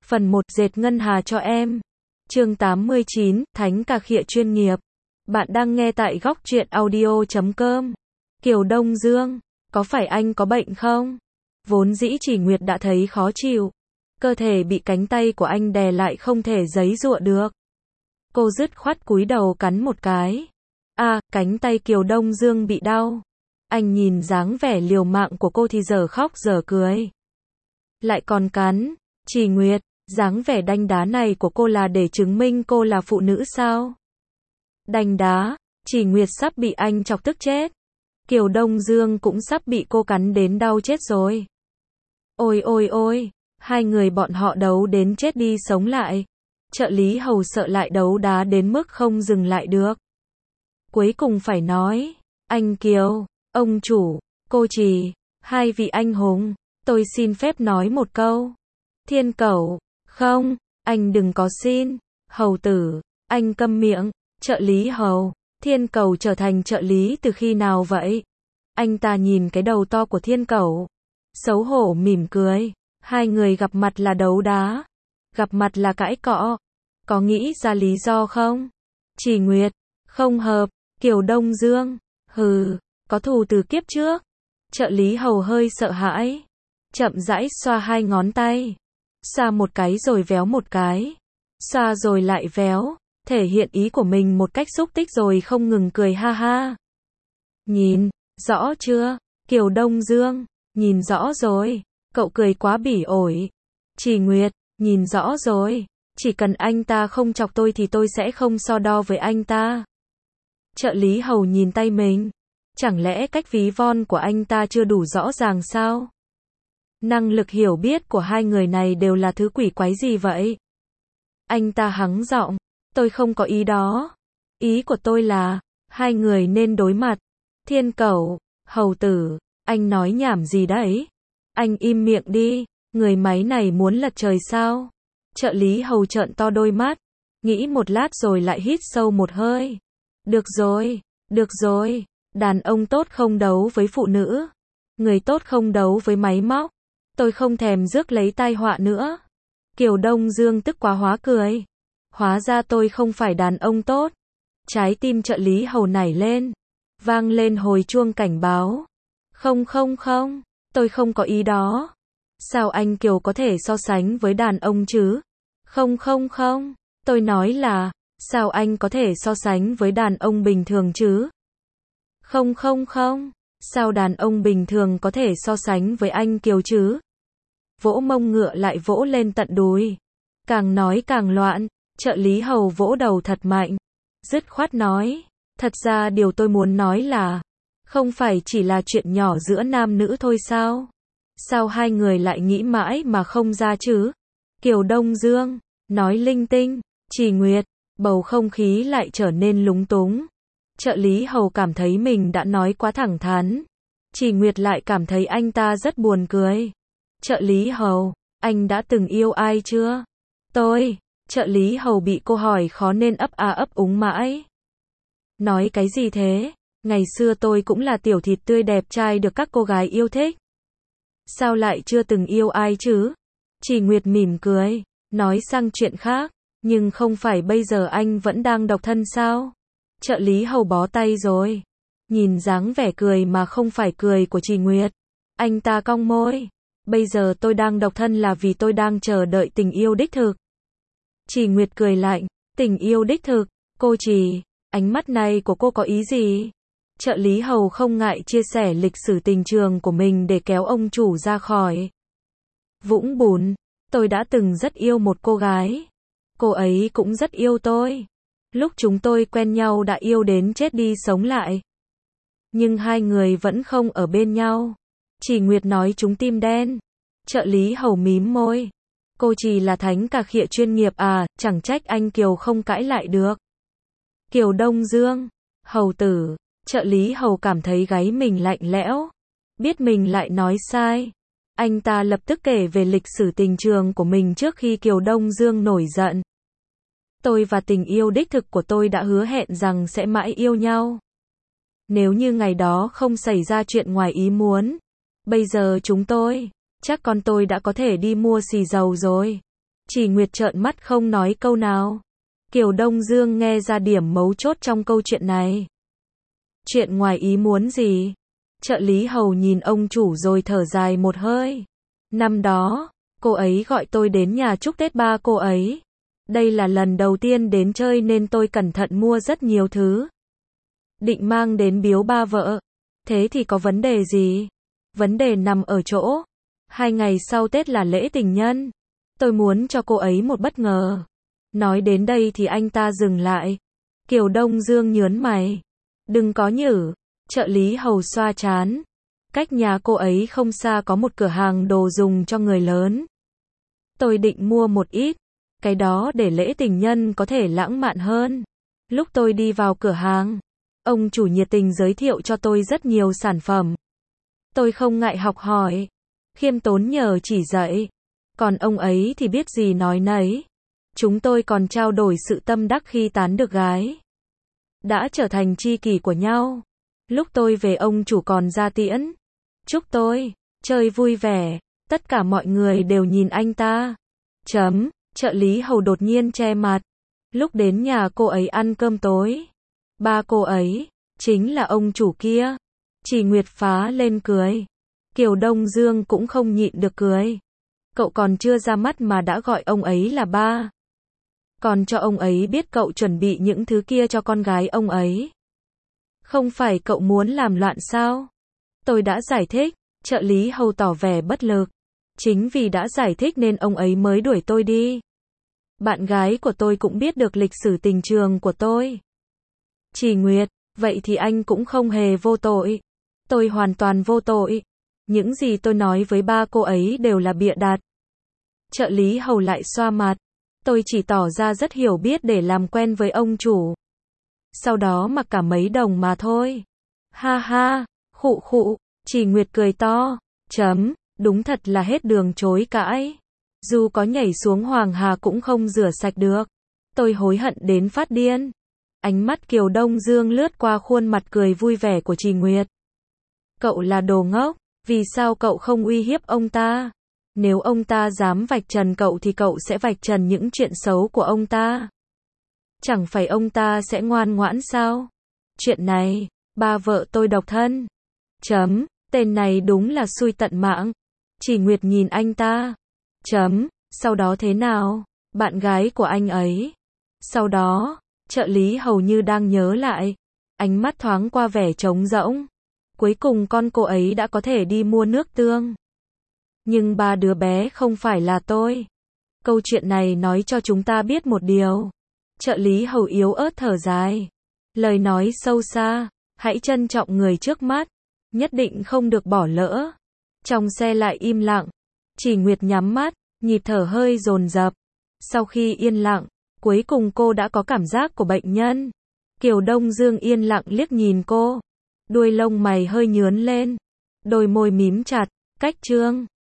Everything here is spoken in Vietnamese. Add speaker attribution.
Speaker 1: Phần 1 dệt ngân hà cho em. Chương 89, Thánh cà khịa chuyên nghiệp. Bạn đang nghe tại góc truyện audio.com. Kiều Đông Dương, có phải anh có bệnh không? Vốn dĩ Chỉ Nguyệt đã thấy khó chịu. Cơ thể bị cánh tay của anh đè lại không thể giãy giụa được. Cô dứt khoát cúi đầu cắn một cái. Cánh tay Kiều Đông Dương bị đau. Anh nhìn dáng vẻ liều mạng của cô thì giờ khóc giờ cười. Lại còn cắn. Chỉ Nguyệt, dáng vẻ đanh đá này của cô là để chứng minh cô là phụ nữ sao? Đanh đá, Chỉ Nguyệt sắp bị anh chọc tức chết. Kiều Đông Dương cũng sắp bị cô cắn đến đau chết rồi. Ôi ôi ôi, hai người bọn họ đấu đến chết đi sống lại. Trợ lý hầu sợ lại đấu đá đến mức không dừng lại được. Cuối cùng phải nói, anh Kiều, ông chủ, cô Trì, hai vị anh hùng, tôi xin phép nói một câu. Thiên Cẩu, không, anh đừng có xin. Hầu tử, anh câm miệng. Trợ lý hầu, Thiên Cẩu trở thành trợ lý từ khi nào vậy? Anh ta nhìn cái đầu to của Thiên Cẩu, xấu hổ mỉm cười. Hai người gặp mặt là đấu đá, gặp mặt là cãi cọ. Có nghĩ ra lý do không? Chỉ Nguyệt, không hợp. Kiều Đông Dương, hừ, có thù từ kiếp trước. Trợ lý hầu hơi sợ hãi, chậm rãi xoa hai ngón tay. Xoa một cái rồi véo một cái. Xoa rồi lại véo, thể hiện ý của mình một cách xúc tích rồi không ngừng cười ha ha. Nhìn, rõ chưa? Kiều Đông Dương, nhìn rõ rồi. Cậu cười quá bỉ ổi. Chỉ Nguyệt, nhìn rõ rồi. Chỉ cần anh ta không chọc tôi thì tôi sẽ không so đo với anh ta. Trợ lý hầu nhìn tay mình. Chẳng lẽ cách ví von của anh ta chưa đủ rõ ràng sao? Năng lực hiểu biết của hai người này đều là thứ quỷ quái gì vậy? Anh ta hắng giọng, tôi không có ý đó. Ý của tôi là, hai người nên đối mặt. Thiên Cẩu, hầu tử, anh nói nhảm gì đấy? Anh im miệng đi, người máy này muốn lật trời sao? Trợ lý hầu trợn to đôi mắt, nghĩ một lát rồi lại hít sâu một hơi. Được rồi, đàn ông tốt không đấu với phụ nữ. Người tốt không đấu với máy móc. Tôi không thèm rước lấy tai họa nữa. Kiều Đông Dương tức quá hóa cười. Hóa ra tôi không phải đàn ông tốt. Trái tim trợ lý hầu nảy lên. Vang lên hồi chuông cảnh báo. Không, tôi không có ý đó. Sao anh Kiều có thể so sánh với đàn ông chứ? Không, tôi nói là, sao anh có thể so sánh với đàn ông bình thường chứ? Không, sao đàn ông bình thường có thể so sánh với anh Kiều chứ? Vỗ mông ngựa lại vỗ lên tận đùi. Càng nói càng loạn, trợ lý hầu vỗ đầu thật mạnh. Dứt khoát nói, thật ra điều tôi muốn nói là, không phải chỉ là chuyện nhỏ giữa nam nữ thôi sao? Sao hai người lại nghĩ mãi mà không ra chứ? Kiều Đông Dương, nói linh tinh. Chỉ Nguyệt, bầu không khí lại trở nên lúng túng. Trợ lý hầu cảm thấy mình đã nói quá thẳng thắn. Chỉ Nguyệt lại cảm thấy anh ta rất buồn cười. Trợ lý hầu, anh đã từng yêu ai chưa? Tôi, trợ lý hầu bị cô hỏi khó nên ấp úng mãi. Nói cái gì thế? Ngày xưa tôi cũng là tiểu thịt tươi đẹp trai được các cô gái yêu thích. Sao lại chưa từng yêu ai chứ? Chỉ Nguyệt mỉm cười, nói sang chuyện khác. Nhưng không phải bây giờ anh vẫn đang độc thân sao? Trợ lý hầu bó tay rồi. Nhìn dáng vẻ cười mà không phải cười của Chỉ Nguyệt. Anh ta cong môi. Bây giờ tôi đang độc thân là vì tôi đang chờ đợi tình yêu đích thực. Chỉ Nguyệt cười lạnh. Tình yêu đích thực? Cô Trì, ánh mắt này của cô có ý gì? Trợ lý hầu không ngại chia sẻ lịch sử tình trường của mình để kéo ông chủ ra khỏi vũng bùn. Tôi đã từng rất yêu một cô gái. Cô ấy cũng rất yêu tôi. Lúc chúng tôi quen nhau đã yêu đến chết đi sống lại. Nhưng hai người vẫn không ở bên nhau. Chỉ Nguyệt nói trúng tim đen. Trợ lý hầu mím môi. Cô Trì là thánh cà khịa chuyên nghiệp à, chẳng trách anh Kiều không cãi lại được. Kiều Đông Dương, hầu tử, trợ lý hầu cảm thấy gáy mình lạnh lẽo. Biết mình lại nói sai. Anh ta lập tức kể về lịch sử tình trường của mình trước khi Kiều Đông Dương nổi giận. Tôi và tình yêu đích thực của tôi đã hứa hẹn rằng sẽ mãi yêu nhau. Nếu như ngày đó không xảy ra chuyện ngoài ý muốn, bây giờ chắc con tôi đã có thể đi mua xì dầu rồi. Chỉ Nguyệt trợn mắt không nói câu nào. Kiều Đông Dương nghe ra điểm mấu chốt trong câu chuyện này. Chuyện ngoài ý muốn gì? Trợ lý hầu nhìn ông chủ rồi thở dài một hơi. Năm đó, cô ấy gọi tôi đến nhà chúc Tết ba cô ấy. Đây là lần đầu tiên đến chơi nên tôi cẩn thận mua rất nhiều thứ. Định mang đến biếu ba vợ. Thế thì có vấn đề gì? Vấn đề nằm ở chỗ. 2 ngày sau Tết là lễ tình nhân. Tôi muốn cho cô ấy một bất ngờ. Nói đến đây thì anh ta dừng lại. Kiều Đông Dương nhớn mày. Đừng có nhử. Trợ lý hầu xoa trán. Cách nhà cô ấy không xa có một cửa hàng đồ dùng cho người lớn. Tôi định mua một ít. Cái đó để lễ tình nhân có thể lãng mạn hơn. Lúc tôi đi vào cửa hàng, ông chủ nhiệt tình giới thiệu cho tôi rất nhiều sản phẩm. Tôi không ngại học hỏi, khiêm tốn nhờ chỉ dạy. Còn ông ấy thì biết gì nói nấy. Chúng tôi còn trao đổi sự tâm đắc khi tán được gái. Đã trở thành tri kỷ của nhau. Lúc tôi về ông chủ còn ra tiễn. Chúc tôi chơi vui vẻ. Tất cả mọi người đều nhìn anh ta. Trợ lý hầu đột nhiên che mặt. Lúc đến nhà cô ấy ăn cơm tối, ba cô ấy chính là ông chủ kia. Chỉ Nguyệt phá lên cười. Kiều Đông Dương cũng không nhịn được cười. Cậu còn chưa ra mắt mà đã gọi ông ấy là ba. Còn cho ông ấy biết cậu chuẩn bị những thứ kia cho con gái ông ấy. Không phải cậu muốn làm loạn sao? Tôi đã giải thích. Trợ lý hầu tỏ vẻ bất lực. Chính vì đã giải thích nên ông ấy mới đuổi tôi đi. Bạn gái của tôi cũng biết được lịch sử tình trường của tôi. Chỉ Nguyệt, vậy thì anh cũng không hề vô tội. Tôi hoàn toàn vô tội. Những gì tôi nói với ba cô ấy đều là bịa đặt. Trợ lý hầu lại xoa mặt. Tôi chỉ tỏ ra rất hiểu biết để làm quen với ông chủ. Sau đó mặc cả mấy đồng mà thôi. Ha ha, khụ khụ, Chỉ Nguyệt cười to. Đúng thật là hết đường chối cãi. Dù có nhảy xuống Hoàng Hà cũng không rửa sạch được. Tôi hối hận đến phát điên. Ánh mắt Kiều Đông Dương lướt qua khuôn mặt cười vui vẻ của Chỉ Nguyệt. Cậu là đồ ngốc, vì sao cậu không uy hiếp ông ta? Nếu ông ta dám vạch trần cậu thì cậu sẽ vạch trần những chuyện xấu của ông ta. Chẳng phải ông ta sẽ ngoan ngoãn sao? Chuyện này, ba vợ tôi độc thân. Tên này đúng là xui tận mạng. Chỉ Nguyệt nhìn anh ta. Sau đó thế nào? Bạn gái của anh ấy. Sau đó, trợ lý hầu như đang nhớ lại. Ánh mắt thoáng qua vẻ trống rỗng. Cuối cùng con cô ấy đã có thể đi mua nước tương. Nhưng ba đứa bé không phải là tôi. Câu chuyện này nói cho chúng ta biết một điều. Trợ lý hầu yếu ớt thở dài. Lời nói sâu xa. Hãy trân trọng người trước mắt. Nhất định không được bỏ lỡ. Trong xe lại im lặng. Chỉ Nguyệt nhắm mắt, nhịp thở hơi dồn dập. Sau khi yên lặng, cuối cùng cô đã có cảm giác của bệnh nhân. Kiều Đông Dương yên lặng liếc nhìn cô. Đuôi lông mày hơi nhướn lên. Đôi môi mím chặt, cách trương.